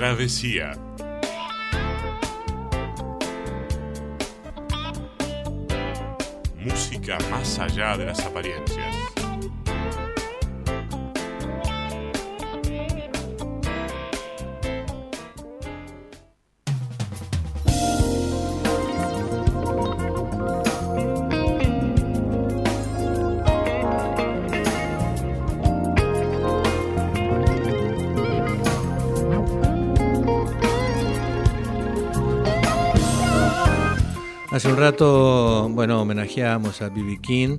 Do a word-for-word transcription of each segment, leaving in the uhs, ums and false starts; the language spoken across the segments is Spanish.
Travesía. Música más allá de las apariencias. Hace un rato, bueno, homenajeamos a B B King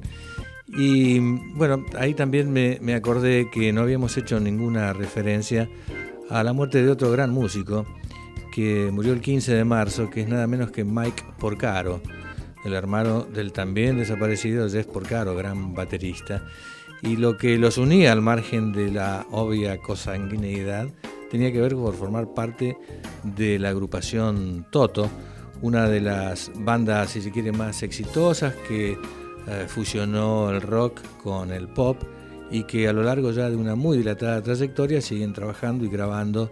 y, bueno, ahí también me, me acordé que no habíamos hecho ninguna referencia a la muerte de otro gran músico que murió el quince de marzo, que es nada menos que Mike Porcaro, el hermano del también desaparecido Jeff Porcaro, gran baterista. Y lo que los unía, al margen de la obvia consanguineidad, tenía que ver por formar parte de la agrupación Toto, una de las bandas, si se quiere, más exitosas que eh, fusionó el rock con el pop y que a lo largo ya de una muy dilatada trayectoria siguen trabajando y grabando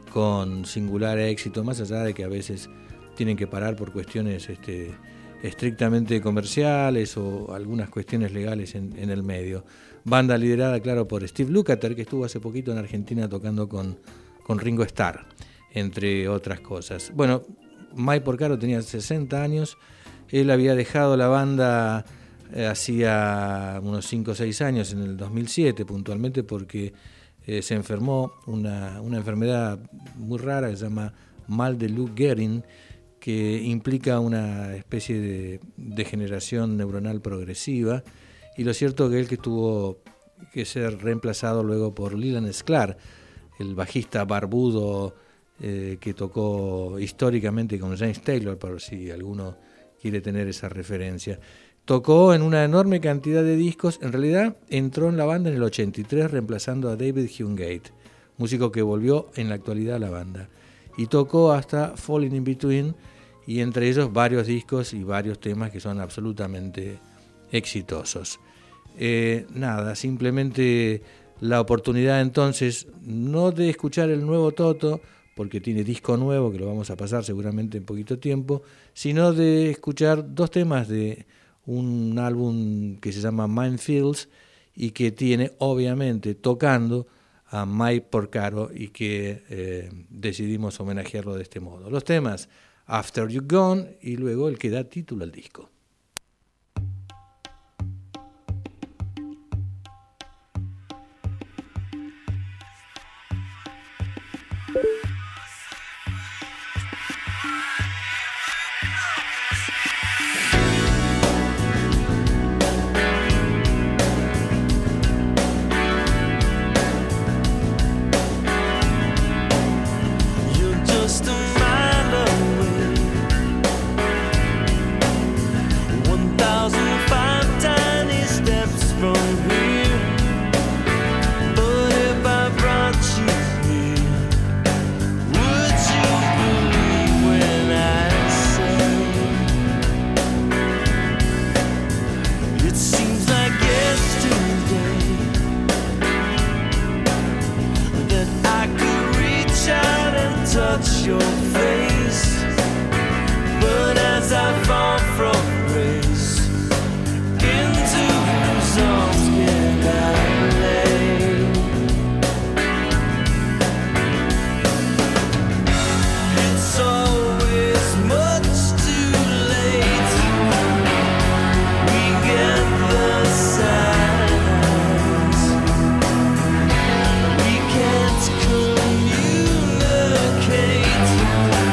con singular éxito, más allá de que a veces tienen que parar por cuestiones este, estrictamente comerciales o algunas cuestiones legales en, en el medio. Banda liderada, claro, por Steve Lukather, que estuvo hace poquito en Argentina tocando con, con Ringo Starr, entre otras cosas. Bueno, Mike Porcaro tenía sesenta años, él había dejado la banda eh, hacía unos cinco o seis años, en el dos mil siete puntualmente, porque eh, se enfermó una, una enfermedad muy rara que se llama mal de Lou Gehrig, que implica una especie de degeneración neuronal progresiva, y lo cierto es que él que tuvo que ser reemplazado luego por Leland Sklar, el bajista barbudo Eh, que tocó históricamente con James Taylor, por si alguno quiere tener esa referencia. Tocó en una enorme cantidad de discos. En realidad entró en la banda en el ochenta y tres reemplazando a David Hungate, músico que volvió en la actualidad a la banda, y tocó hasta Falling in Between, y entre ellos varios discos y varios temas que son absolutamente exitosos. Eh, nada, simplemente la oportunidad entonces no de escuchar el nuevo Toto, porque tiene disco nuevo, que lo vamos a pasar seguramente en poquito tiempo, sino de escuchar dos temas de un álbum que se llama Minefields y que tiene obviamente tocando a Mike Porcaro, y que eh, decidimos homenajearlo de este modo. Los temas After You Gone y luego el que da título al disco. Communicate.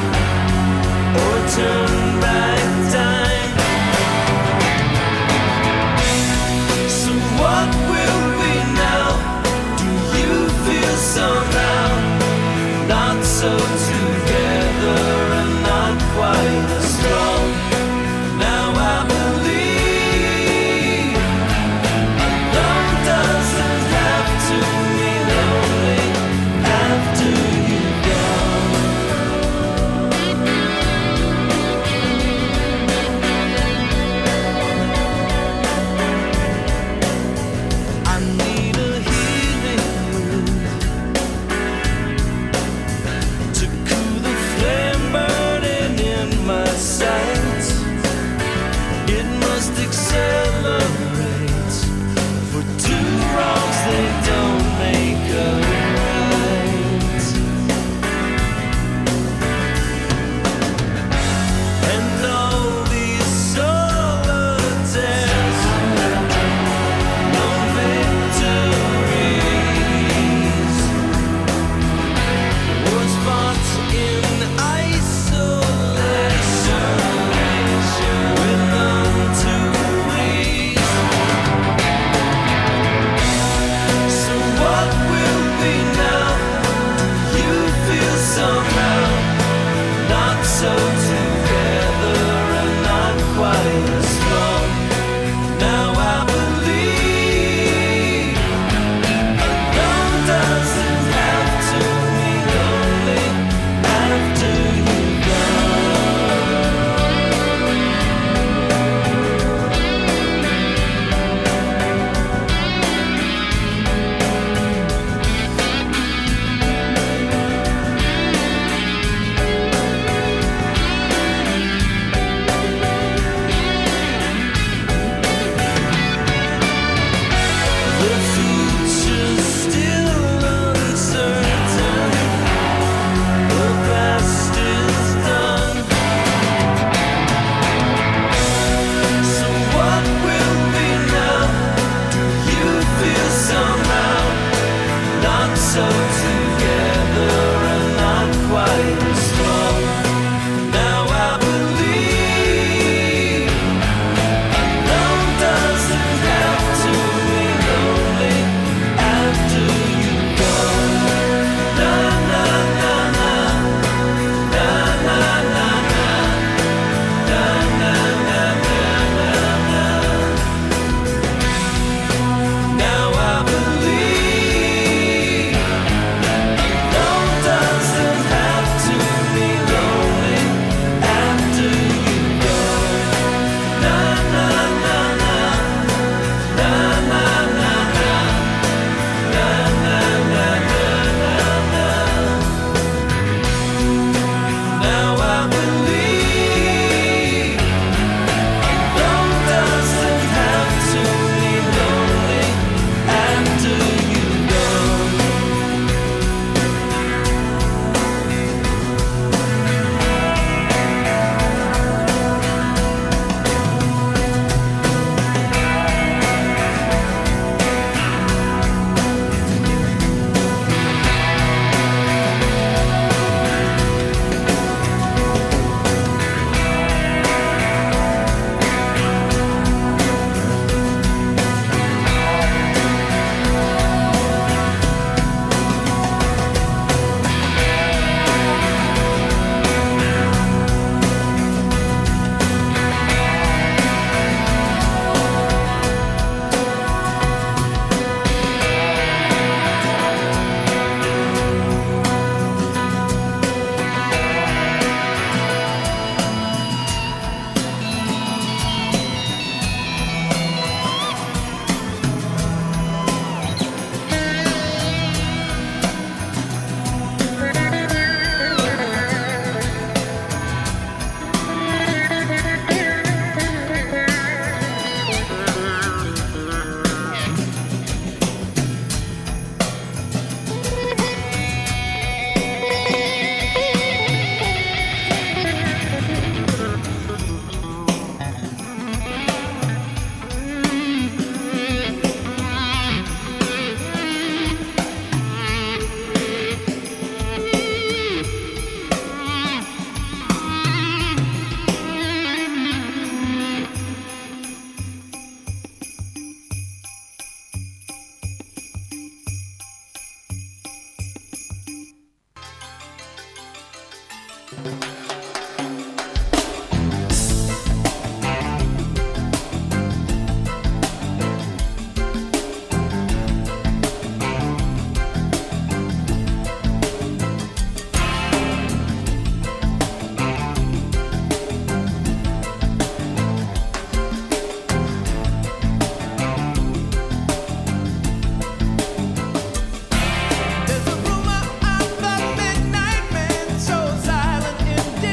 There's a rumor of the midnight man, so silent in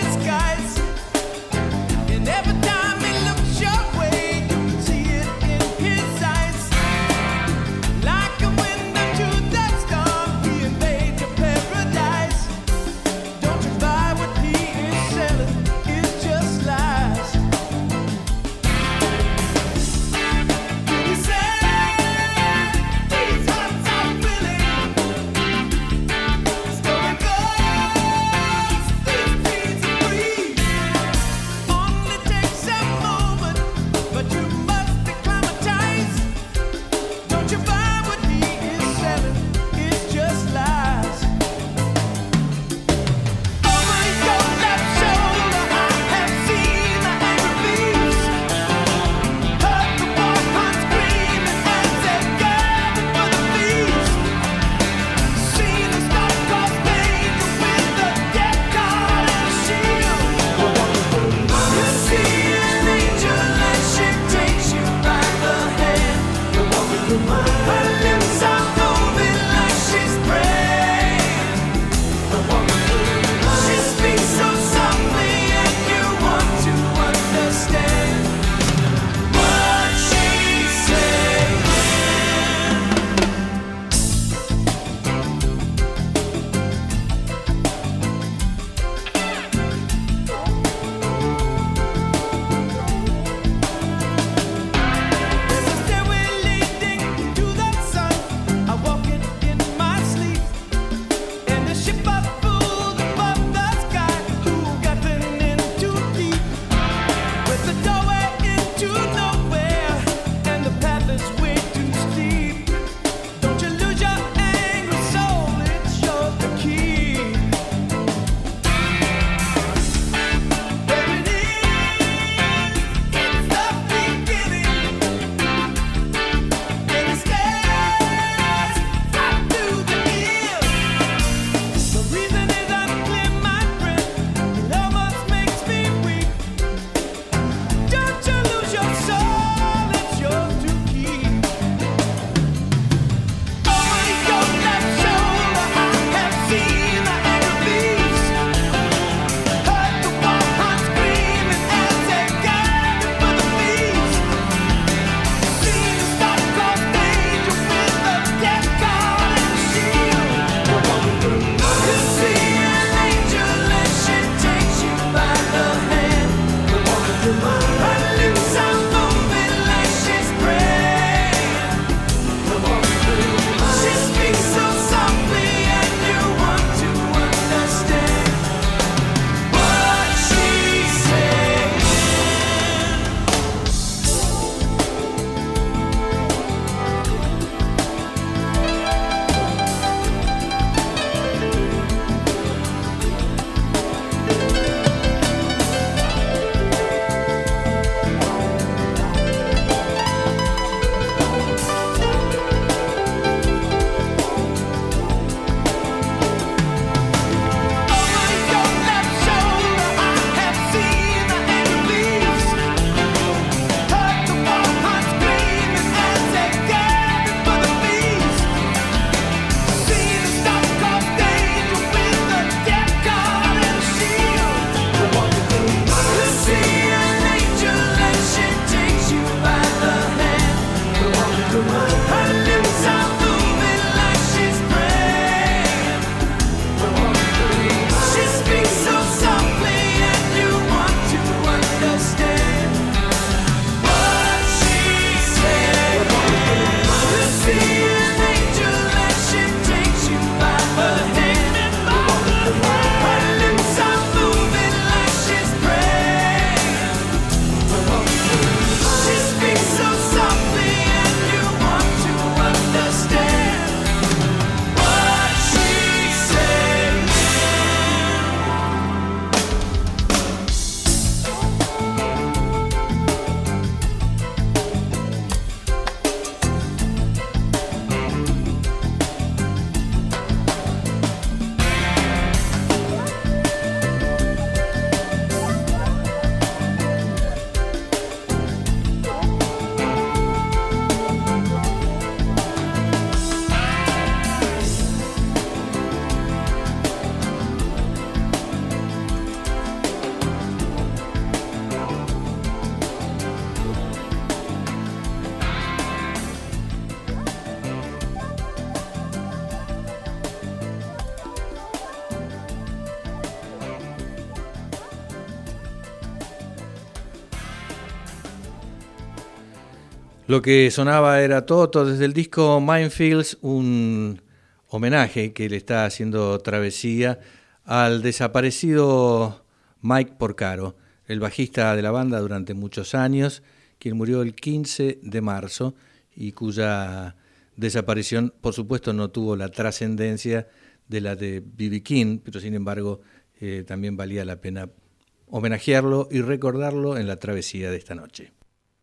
Lo que sonaba era Toto desde el disco Minefields, un homenaje que le está haciendo Travesía al desaparecido Mike Porcaro, el bajista de la banda durante muchos años, quien murió el quince de marzo y cuya desaparición, por supuesto, no tuvo la trascendencia de la de B B King, pero sin embargo eh, también valía la pena homenajearlo y recordarlo en la travesía de esta noche.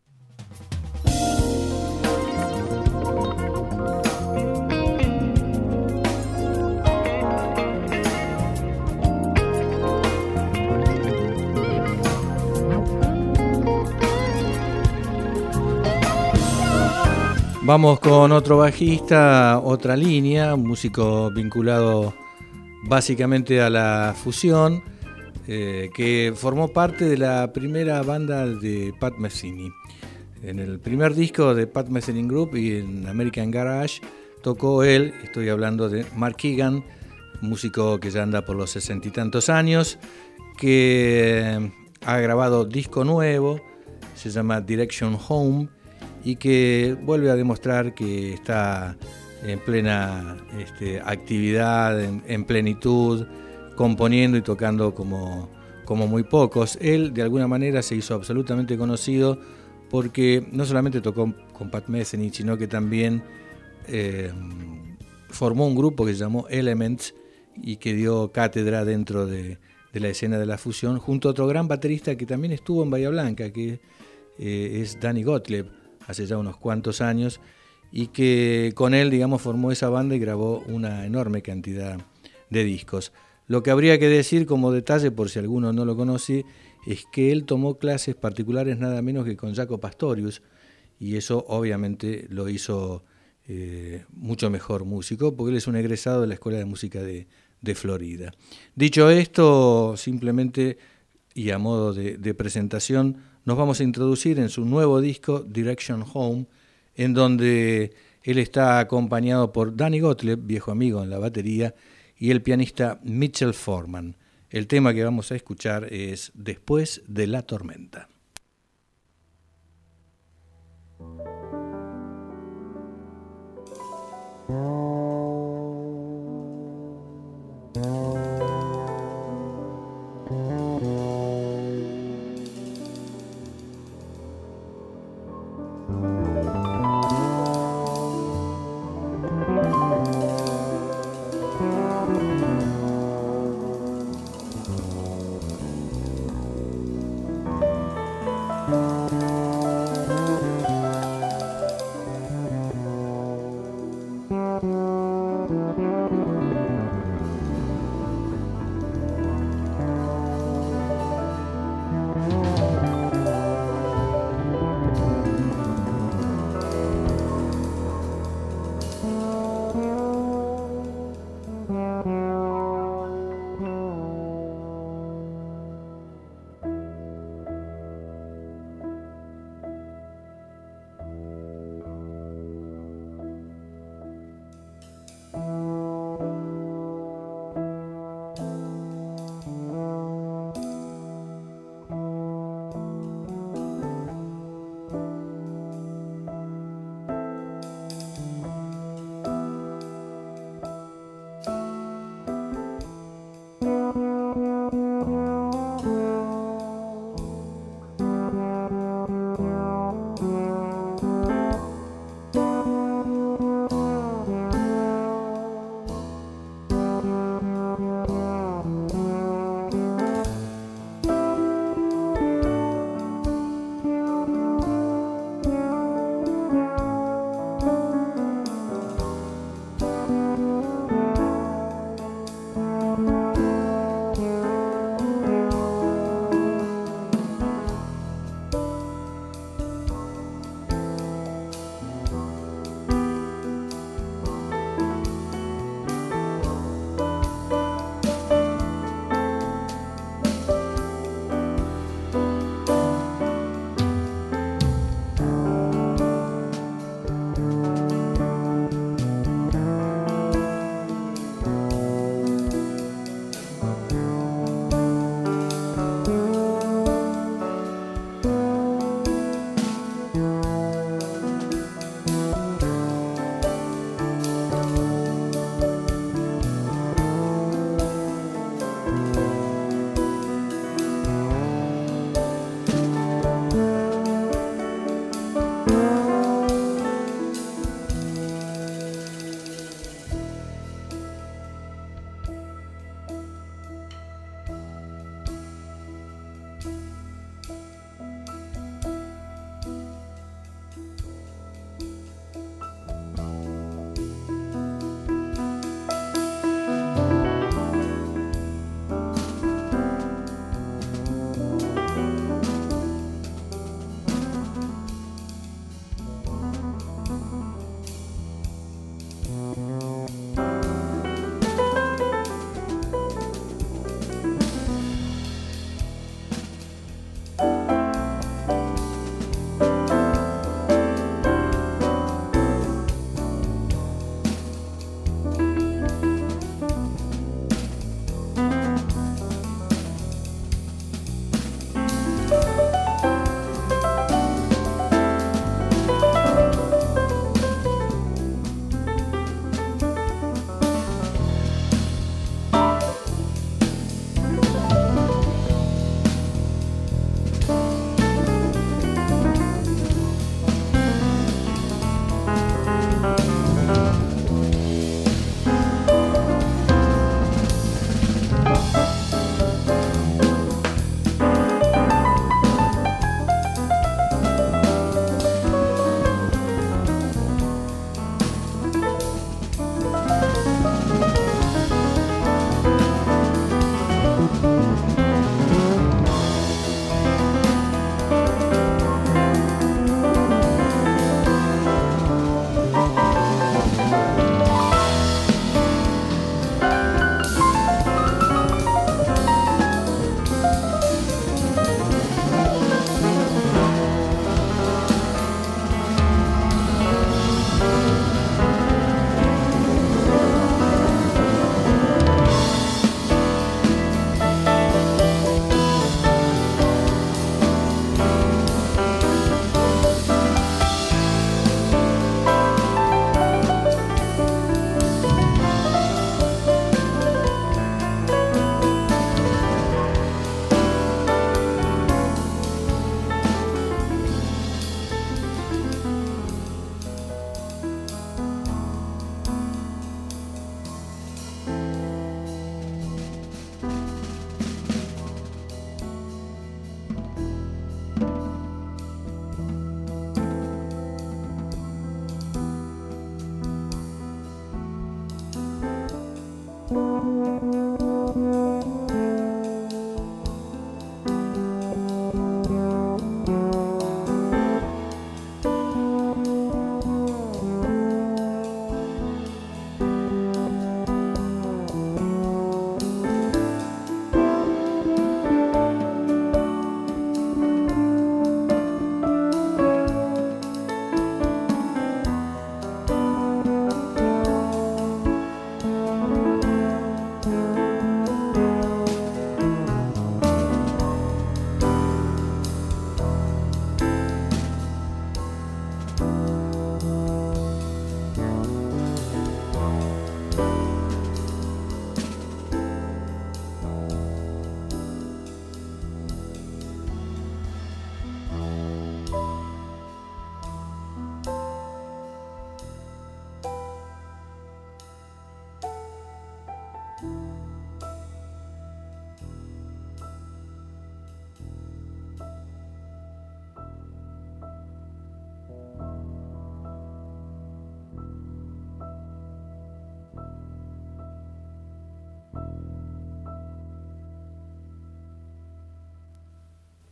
Vamos con otro bajista, otra línea, un músico vinculado básicamente a la fusión, eh, que formó parte de la primera banda de Pat Metheny. En el primer disco de Pat Metheny Group y en American Garage tocó él, estoy hablando de Mark Keegan, músico que ya anda por los sesenta y tantos años, que ha grabado disco nuevo, se llama Direction Home, y que vuelve a demostrar que está en plena este, actividad, en, en plenitud, componiendo y tocando como, como muy pocos. Él de alguna manera se hizo absolutamente conocido porque no solamente tocó con Pat Metheny, sino que también eh, formó un grupo que se llamó Elements y que dio cátedra dentro de, de la escena de la fusión, junto a otro gran baterista que también estuvo en Bahía Blanca, que eh, es Danny Gottlieb, hace ya unos cuantos años, y que con él, digamos, formó esa banda y grabó una enorme cantidad de discos. Lo que habría que decir como detalle, por si alguno no lo conoce, es que él tomó clases particulares nada menos que con Jaco Pastorius, y eso obviamente lo hizo eh, mucho mejor músico, porque él es un egresado de la Escuela de Música de, de Florida. Dicho esto, simplemente, y a modo de, de presentación, nos vamos a introducir en su nuevo disco, Direction Home, en donde él está acompañado por Danny Gottlieb, viejo amigo en la batería, y el pianista Mitchell Foreman. El tema que vamos a escuchar es Después de la tormenta.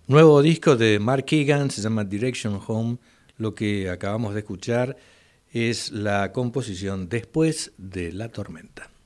Nuevo disco de Mark Keegan, se llama Direction Home. Lo que acabamos de escuchar es la composición Después de la tormenta.